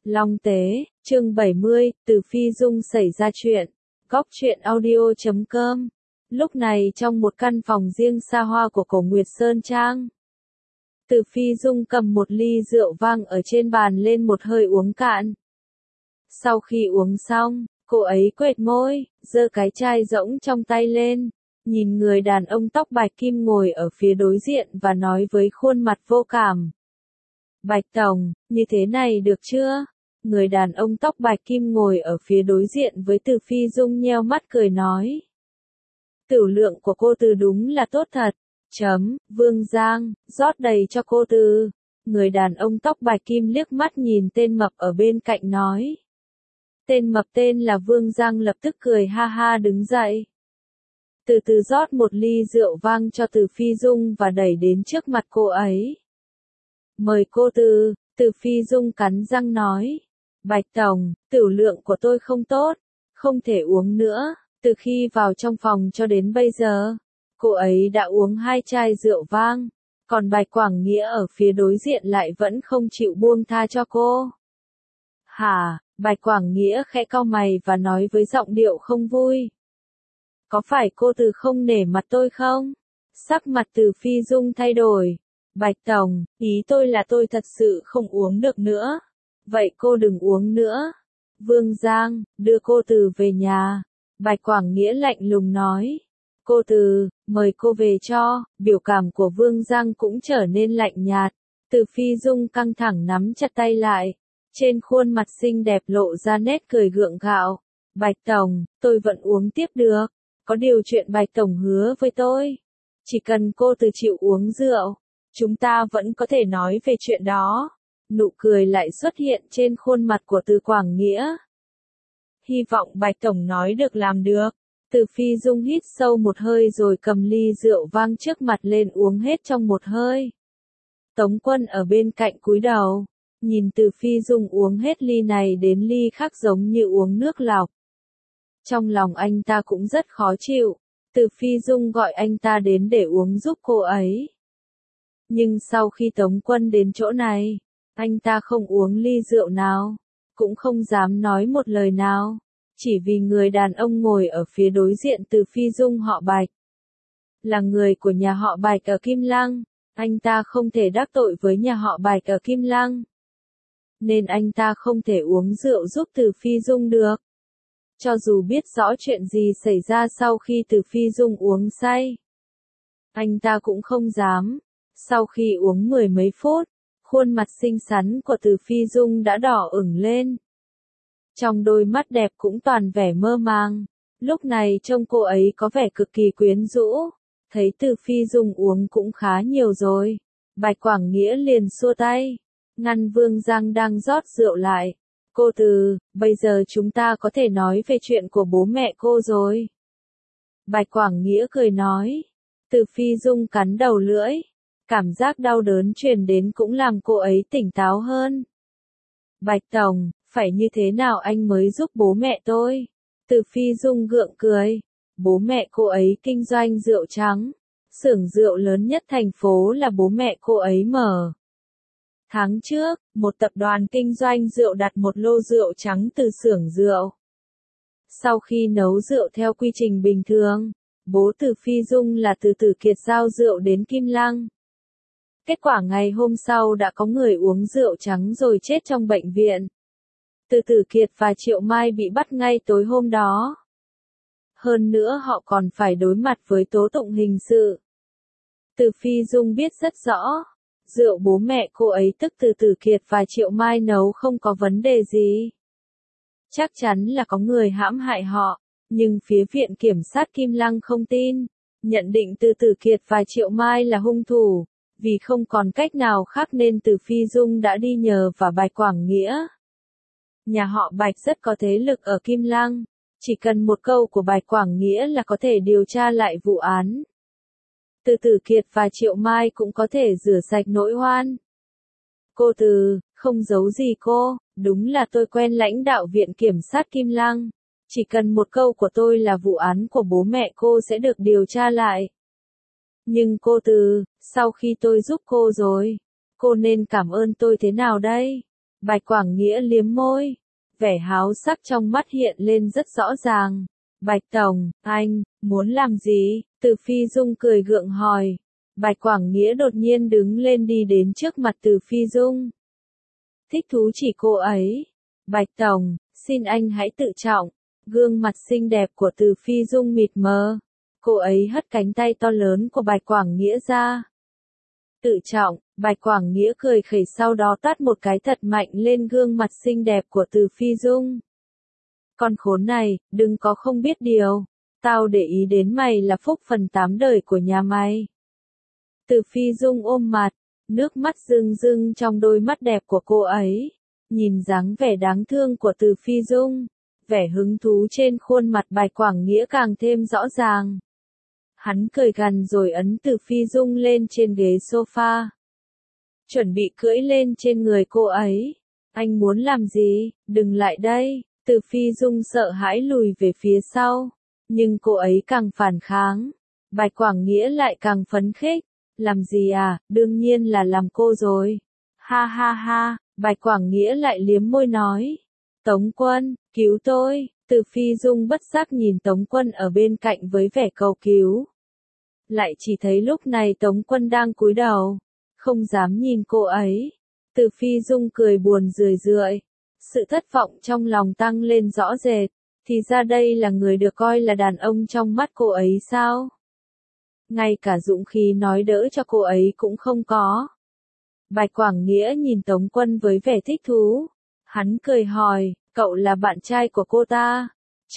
Long Tế, chương 70, Từ Phi Dung xảy ra chuyện. Góc truyện audio.com. Lúc này trong một căn phòng riêng xa hoa của Cổ Nguyệt Sơn Trang, Từ Phi Dung cầm một ly rượu vang ở trên bàn lên một hơi uống cạn. Sau khi uống xong, cô ấy quệt môi, giơ cái chai rỗng trong tay lên, nhìn người đàn ông tóc bạch kim ngồi ở phía đối diện và nói với khuôn mặt vô cảm. Bạch Tổng, như thế này được chưa? Người đàn ông tóc bạch kim ngồi ở phía đối diện với Từ Phi Dung nheo mắt cười nói. Tửu lượng của cô Từ đúng là tốt thật. Vương Giang, rót đầy cho cô Từ. Người đàn ông tóc bạch kim liếc mắt nhìn tên mập ở bên cạnh nói. Tên mập tên là Vương Giang lập tức cười ha ha đứng dậy. Từ từ rót một ly rượu vang cho Từ Phi Dung và đẩy đến trước mặt cô ấy. Mời cô Từ. Từ Phi Dung cắn răng nói. Bạch Tổng, tửu lượng của tôi không tốt, không thể uống nữa. Từ khi vào trong phòng cho đến bây giờ, cô ấy đã uống 2 chai rượu vang, còn Bạch Quảng Nghĩa ở phía đối diện lại vẫn không chịu buông tha cho cô. Hả? Bạch Quảng Nghĩa khẽ cau mày và nói với giọng điệu không vui. Có phải cô Từ không nể mặt tôi không? Sắc mặt Từ Phi Dung thay đổi. Bạch Tổng, ý tôi là tôi thật sự không uống được nữa. Vậy cô đừng uống nữa. Vương Giang, đưa cô Từ về nhà. Bạch Quảng Nghĩa lạnh lùng nói. Cô Từ, mời cô về cho. Biểu cảm của Vương Giang cũng trở nên lạnh nhạt. Từ Phi Dung căng thẳng nắm chặt tay lại. Trên khuôn mặt xinh đẹp lộ ra nét cười gượng gạo. Bạch Tổng, tôi vẫn uống tiếp được. Có điều chuyện Bạch Tổng hứa với tôi. Chỉ cần cô Từ chịu uống rượu, chúng ta vẫn có thể nói về chuyện đó. Nụ cười lại xuất hiện trên khuôn mặt của Từ Quảng Nghĩa. Hy vọng Bạch Tổng nói được làm được. Từ Phi Dung hít sâu một hơi rồi cầm ly rượu vang trước mặt lên uống hết trong một hơi. Tống Quân ở bên cạnh cúi đầu, nhìn Từ Phi Dung uống hết ly này đến ly khác giống như uống nước lọc. Trong lòng anh ta cũng rất khó chịu. Từ Phi Dung gọi anh ta đến để uống giúp cô ấy. Nhưng sau khi Tống Quân đến chỗ này, anh ta không uống ly rượu nào, cũng không dám nói một lời nào, chỉ vì người đàn ông ngồi ở phía đối diện Từ Phi Dung họ Bạch. Là người của nhà họ Bạch ở Kim Lăng, anh ta không thể đắc tội với nhà họ Bạch ở Kim Lăng. Nên anh ta không thể uống rượu giúp Từ Phi Dung được. Cho dù biết rõ chuyện gì xảy ra sau khi Từ Phi Dung uống say, anh ta cũng không dám. Sau khi uống 10 mấy phút, khuôn mặt xinh xắn của Từ Phi Dung đã đỏ ửng lên. Trong đôi mắt đẹp cũng toàn vẻ mơ màng. Lúc này trông cô ấy có vẻ cực kỳ quyến rũ. Thấy Từ Phi Dung uống cũng khá nhiều rồi. Bạch Quảng Nghĩa liền xua tay, ngăn Vương Giang đang rót rượu lại. Cô Từ, bây giờ chúng ta có thể nói về chuyện của bố mẹ cô rồi. Bạch Quảng Nghĩa cười nói. Từ Phi Dung cắn đầu lưỡi. Cảm giác đau đớn truyền đến cũng làm cô ấy tỉnh táo hơn. Bạch Tổng, phải như thế nào anh mới giúp bố mẹ tôi? Từ Phi Dung gượng cười. Bố mẹ cô ấy kinh doanh rượu trắng. Xưởng rượu lớn nhất thành phố là bố mẹ cô ấy mở. Tháng trước, một tập đoàn kinh doanh rượu đặt một lô rượu trắng từ xưởng rượu. Sau khi nấu rượu theo quy trình bình thường, bố Từ Phi Dung là Từ Tử Kiệt giao rượu đến Kim Lăng. Kết quả ngày hôm sau đã có người uống rượu trắng rồi chết trong bệnh viện. Từ Tử Kiệt và Triệu Mai bị bắt ngay tối hôm đó. Hơn nữa họ còn phải đối mặt với tố tụng hình sự. Từ Phi Dung biết rất rõ, rượu bố mẹ cô ấy tức Từ Tử Kiệt và Triệu Mai nấu không có vấn đề gì. Chắc chắn là có người hãm hại họ, nhưng phía Viện Kiểm sát Kim Lăng không tin, nhận định Từ Tử Kiệt và Triệu Mai là hung thủ. Vì không còn cách nào khác nên Từ Phi Dung đã đi nhờ vào Bạch Quảng Nghĩa. Nhà họ Bạch rất có thế lực ở Kim Lăng, chỉ cần một câu của Bạch Quảng Nghĩa là có thể điều tra lại vụ án. Từ Tử Kiệt và Triệu Mai cũng có thể rửa sạch nỗi oan. Cô Từ, không giấu gì cô, đúng là tôi quen lãnh đạo Viện Kiểm sát Kim Lăng. Chỉ cần một câu của tôi là vụ án của bố mẹ cô sẽ được điều tra lại. Nhưng cô Từ, sau khi tôi giúp cô rồi, cô nên cảm ơn tôi thế nào đây? Bạch Quảng Nghĩa liếm môi. Vẻ háo sắc trong mắt hiện lên rất rõ ràng. Bạch Tổng, anh, muốn làm gì? Từ Phi Dung cười gượng hỏi. Bạch Quảng Nghĩa đột nhiên đứng lên đi đến trước mặt Từ Phi Dung. Thích thú chỉ cô ấy. Bạch Tổng, xin anh hãy tự trọng. Gương mặt xinh đẹp của Từ Phi Dung mịt mờ. Cô ấy hất cánh tay to lớn của Bạch Quảng Nghĩa ra. Tự trọng, Bạch Quảng Nghĩa cười khẩy sau đó tát một cái thật mạnh lên gương mặt xinh đẹp của Từ Phi Dung. Con khốn này, đừng có không biết điều. Tao để ý đến mày là phúc phần 8 đời của nhà mày. Từ Phi Dung ôm mặt, nước mắt rưng rưng trong đôi mắt đẹp của cô ấy. Nhìn dáng vẻ đáng thương của Từ Phi Dung, vẻ hứng thú trên khuôn mặt Bạch Quảng Nghĩa càng thêm rõ ràng. Hắn cười gằn rồi ấn Từ Phi Dung lên trên ghế sofa. Chuẩn bị cưỡi lên trên người cô ấy. Anh muốn làm gì? Đừng lại đây. Từ Phi Dung sợ hãi lùi về phía sau. Nhưng cô ấy càng phản kháng. Bạch Quảng Nghĩa lại càng phấn khích. Làm gì à? Đương nhiên là làm cô rồi. Ha ha ha. Bạch Quảng Nghĩa lại liếm môi nói. Tống Quân, cứu tôi. Từ Phi Dung bất giác nhìn Tống Quân ở bên cạnh với vẻ cầu cứu. Lại chỉ thấy lúc này Tống Quân đang cúi đầu, không dám nhìn cô ấy. Từ Phi Dung cười buồn rười rượi. Sự thất vọng trong lòng tăng lên rõ rệt. Thì ra đây là người được coi là đàn ông trong mắt cô ấy sao? Ngay cả dũng khí nói đỡ cho cô ấy cũng không có. Bạch Quảng Nghĩa nhìn Tống Quân với vẻ thích thú. Hắn cười hỏi, cậu là bạn trai của cô ta?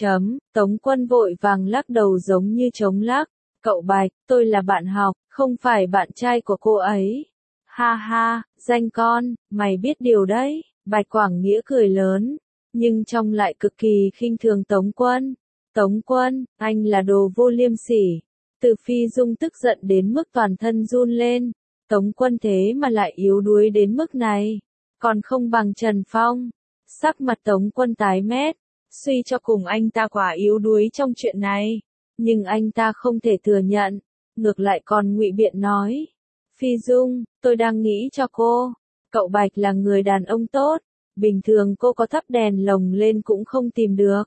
Tống Quân vội vàng lắc đầu giống như trống lắc. Cậu Bạch, tôi là bạn học, không phải bạn trai của cô ấy. Ha ha, danh con, mày biết điều đấy. Bạch Quảng Nghĩa cười lớn, nhưng trong lại cực kỳ khinh thường Tống Quân. Tống Quân, anh là đồ vô liêm sỉ. Từ Phi Dung tức giận đến mức toàn thân run lên. Tống Quân thế mà lại yếu đuối đến mức này. Còn không bằng Trần Phong. Sắc mặt Tống Quân tái mét. Suy cho cùng anh ta quả yếu đuối trong chuyện này. Nhưng anh ta không thể thừa nhận. Ngược lại còn ngụy biện nói. Phi Dung, tôi đang nghĩ cho cô. Cậu Bạch là người đàn ông tốt. Bình thường cô có thắp đèn lồng lên cũng không tìm được.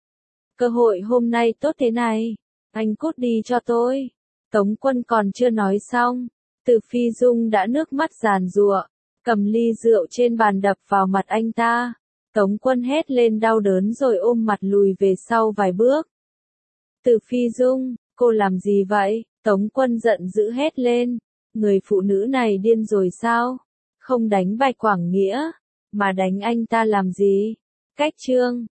Cơ hội hôm nay tốt thế này. Anh cút đi cho tôi. Tống Quân còn chưa nói xong. Từ Phi Dung đã nước mắt giàn giụa. Cầm ly rượu trên bàn đập vào mặt anh ta. Tống Quân hét lên đau đớn rồi ôm mặt lùi về sau vài bước. Từ Phi Dung, cô làm gì vậy? Tống Quân giận dữ hét lên. Người phụ nữ này điên rồi sao? Không đánh Bạch Quảng Nghĩa, mà đánh anh ta làm gì? Cách chương